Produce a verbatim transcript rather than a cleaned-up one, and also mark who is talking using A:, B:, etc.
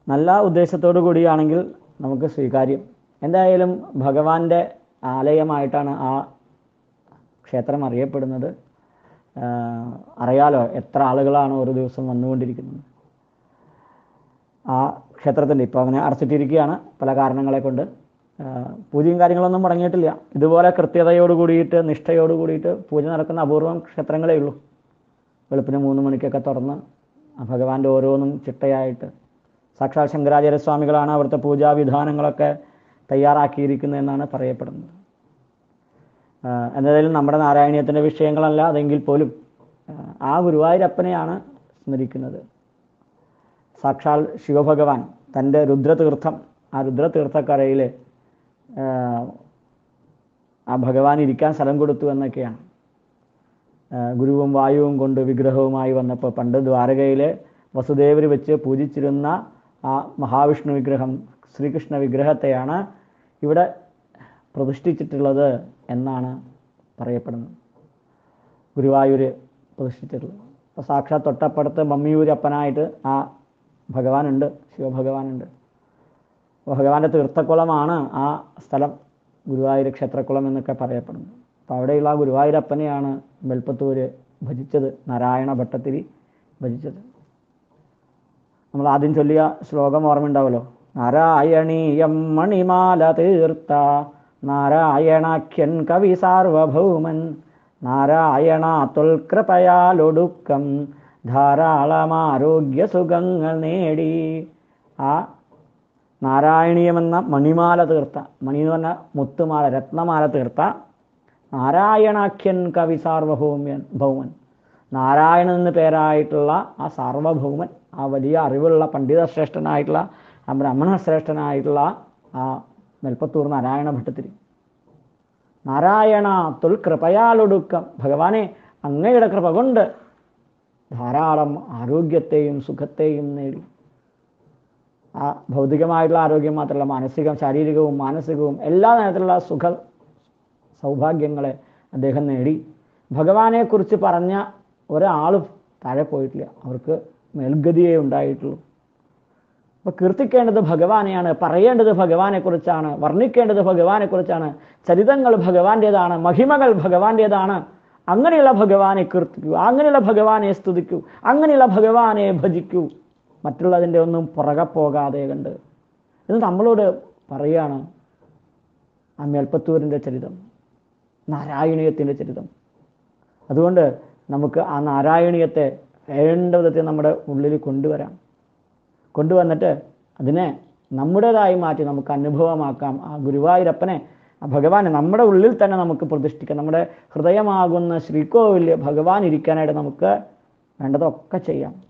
A: നല്ല ഉദ്ദേശത്തോടു കൂടിയാണെങ്കിൽ നമുക്ക് സ്വീകാര്യം. എന്തായാലും ഭഗവാന്റെ ആലയമായിട്ടാണ് ആ ക്ഷേത്രം അറിയപ്പെടുന്നത്. അറിയാലോ എത്ര ആളുകളാണ് ഒരു ദിവസം വന്നുകൊണ്ടിരിക്കുന്നത്. ആ ക്ഷേത്രത്തിൻ്റെ ഇപ്പോൾ അങ്ങനെ അടച്ചിട്ടിരിക്കുകയാണ് പല കാരണങ്ങളെ കൊണ്ട്. പൂജയും കാര്യങ്ങളൊന്നും മുടങ്ങിയിട്ടില്ല. ഇതുപോലെ കൃത്യതയോട് കൂടിയിട്ട് നിഷ്ഠയോട് കൂടിയിട്ട് പൂജ നടക്കുന്ന അപൂർവം ക്ഷേത്രങ്ങളേ ഉള്ളൂ. വെളുപ്പിന് മൂന്ന് മണിക്കൊക്കെ തുറന്ന് ഭഗവാന്റെ ഓരോന്നും ചിട്ടയായിട്ട് സാക്ഷാൽ ശങ്കരാചാര്യ സ്വാമികളാണ് അവിടുത്തെ പൂജാവിധാനങ്ങളൊക്കെ തയ്യാറാക്കിയിരിക്കുന്നതെന്നാണ് പറയപ്പെടുന്നത്. എന്തായാലും നമ്മുടെ നാരായണീയത്തിൻ്റെ വിഷയങ്ങളല്ല അതെങ്കിൽ പോലും ആ ഗുരുവായൂരപ്പനെയാണ് സ്മരിക്കുന്നത്. സാക്ഷാൽ ശിവഭഗവാൻ തൻ്റെ രുദ്രതീർത്ഥം, ആ രുദ്രതീർത്ഥക്കരയിൽ ആ ഭഗവാൻ ഇരിക്കാൻ സ്ഥലം കൊടുത്തു എന്നൊക്കെയാണ്. ഗുരുവും വായുവും കൊണ്ട് വിഗ്രഹവുമായി വന്നപ്പോൾ പണ്ട് ദ്വാരകയിലെ വസുദേവർ വെച്ച് പൂജിച്ചിരുന്ന ആ മഹാവിഷ്ണു വിഗ്രഹം, ശ്രീകൃഷ്ണ വിഗ്രഹത്തെയാണ് ഇവിടെ പ്രതിഷ്ഠിച്ചിട്ടുള്ളത് എന്നാണ് പറയപ്പെടുന്നത്. ഗുരുവായൂർ പ്രതിഷ്ഠിച്ചിട്ടുള്ളത്. അപ്പോൾ സാക്ഷാತ್ തൊട്ടപ്പുറത്ത് മമ്മിയൂരപ്പനായിട്ട് ആ ഭഗവാനുണ്ട്, ശിവഭഗവാനുണ്ട്. ഭഗവാന്റെ തീർത്ഥക്കുളമാണ് ആ സ്ഥലം, ഗുരുവായൂർ ക്ഷേത്രക്കുളം എന്നൊക്കെ പറയപ്പെടുന്നു. അപ്പോൾ അവിടെയുള്ള ആ ഗുരുവായൂരപ്പനെയാണ് വെൽപ്പത്തൂര് ഭജിച്ചത്, നാരായണ ഭട്ടത്തിരി ഭജിച്ചത്. നമ്മൾ ആദ്യം ചൊല്ലിയ ശ്ലോകം ഓർമ്മയുണ്ടാവുമല്ലോ. നാരായണീയം മണിമാല തീർത്ത നാരായണാഖ്യൻ കവി സാർവഭൗമൻ നാരായണാതുൽ കൃപയാലൊടുക്കം ധാരാളം ആരോഗ്യ സുഖങ്ങൾ നേടി. ആ നാരായണീയമെന്ന മണിമാല തീർത്ത, മണി എന്ന് പറഞ്ഞാൽ മുത്തുമാല, രത്നമാല തീർത്ത നാരായണാഖ്യൻ കവി സാർവഭൗമ്യൻ ഭൗമൻ, നാരായണൻ എന്ന് പേരായിട്ടുള്ള ആ സാർവഭൗമൻ, ആ വലിയ അറിവുള്ള പണ്ഡിതശ്രേഷ്ഠനായിട്ടുള്ള ആ ബ്രാഹ്മണശ്രേഷ്ഠനായിട്ടുള്ള ആ നെൽപ്പത്തൂർ നാരായണ ഭട്ടത്തിരി. നാരായണ തുൽ കൃപയാലൊടുക്കം, ഭഗവാനെ അങ്ങയുടെ കൃപ കൊണ്ട് ധാരാളം ആരോഗ്യത്തെയും സുഖത്തെയും നേടി. ആ ഭൗതികമായിട്ടുള്ള ആരോഗ്യം മാത്രമല്ല, മാനസികം, ശാരീരികവും മാനസികവും എല്ലാ തരത്തിലുള്ള സുഖ സൗഭാഗ്യങ്ങളെ അദ്ദേഹം നേടി. ഭഗവാനെക്കുറിച്ച് പറഞ്ഞ ഒരാളും താഴെ പോയിട്ടില്ല, അവർക്ക് മേൽഗതിയേ ഉണ്ടായിട്ടുള്ളൂ. അപ്പോൾ കീർത്തിക്കേണ്ടത് ഭഗവാനെയാണ്, പറയേണ്ടത് ഭഗവാനെക്കുറിച്ചാണ്, വർണ്ണിക്കേണ്ടത് ഭഗവാനെക്കുറിച്ചാണ്. ചരിതങ്ങൾ ഭഗവാന്റേതാണ്, മഹിമകൾ ഭഗവാന്റേതാണ്. അങ്ങനെയുള്ള ഭഗവാനെ കീർത്തിക്കൂ, അങ്ങനെയുള്ള ഭഗവാനെ സ്തുതിക്കൂ, അങ്ങനെയുള്ള ഭഗവാനെ ഭജിക്കൂ, മറ്റുള്ളതിൻ്റെ ഒന്നും പുറകെ പോകാതെ കണ്ട് എന്ന് നമ്മളോട് പറയുകയാണ് ആ മേൽപ്പത്തൂരിൻ്റെ ചരിതം, നാരായണീയത്തിൻ്റെ ചരിതം. അതുകൊണ്ട് നമുക്ക് ആ നാരായണീയത്തെ വേണ്ട വിധത്തിൽ നമ്മുടെ ഉള്ളിൽ കൊണ്ടുവരാം. കൊണ്ടുവന്നിട്ട് അതിനെ നമ്മുടേതായി മാറ്റി നമുക്ക് അനുഭവമാക്കാം. ആ ഗുരുവായൂരപ്പനെ, ആ ഭഗവാനെ നമ്മുടെ ഉള്ളിൽ തന്നെ നമുക്ക് പ്രതിഷ്ഠിക്കാം. നമ്മുടെ ഹൃദയമാകുന്ന ശ്രീകോവിലിൽ ഭഗവാൻ ഇരിക്കാനായിട്ട് നമുക്ക് വേണ്ടതൊക്കെ ചെയ്യാം.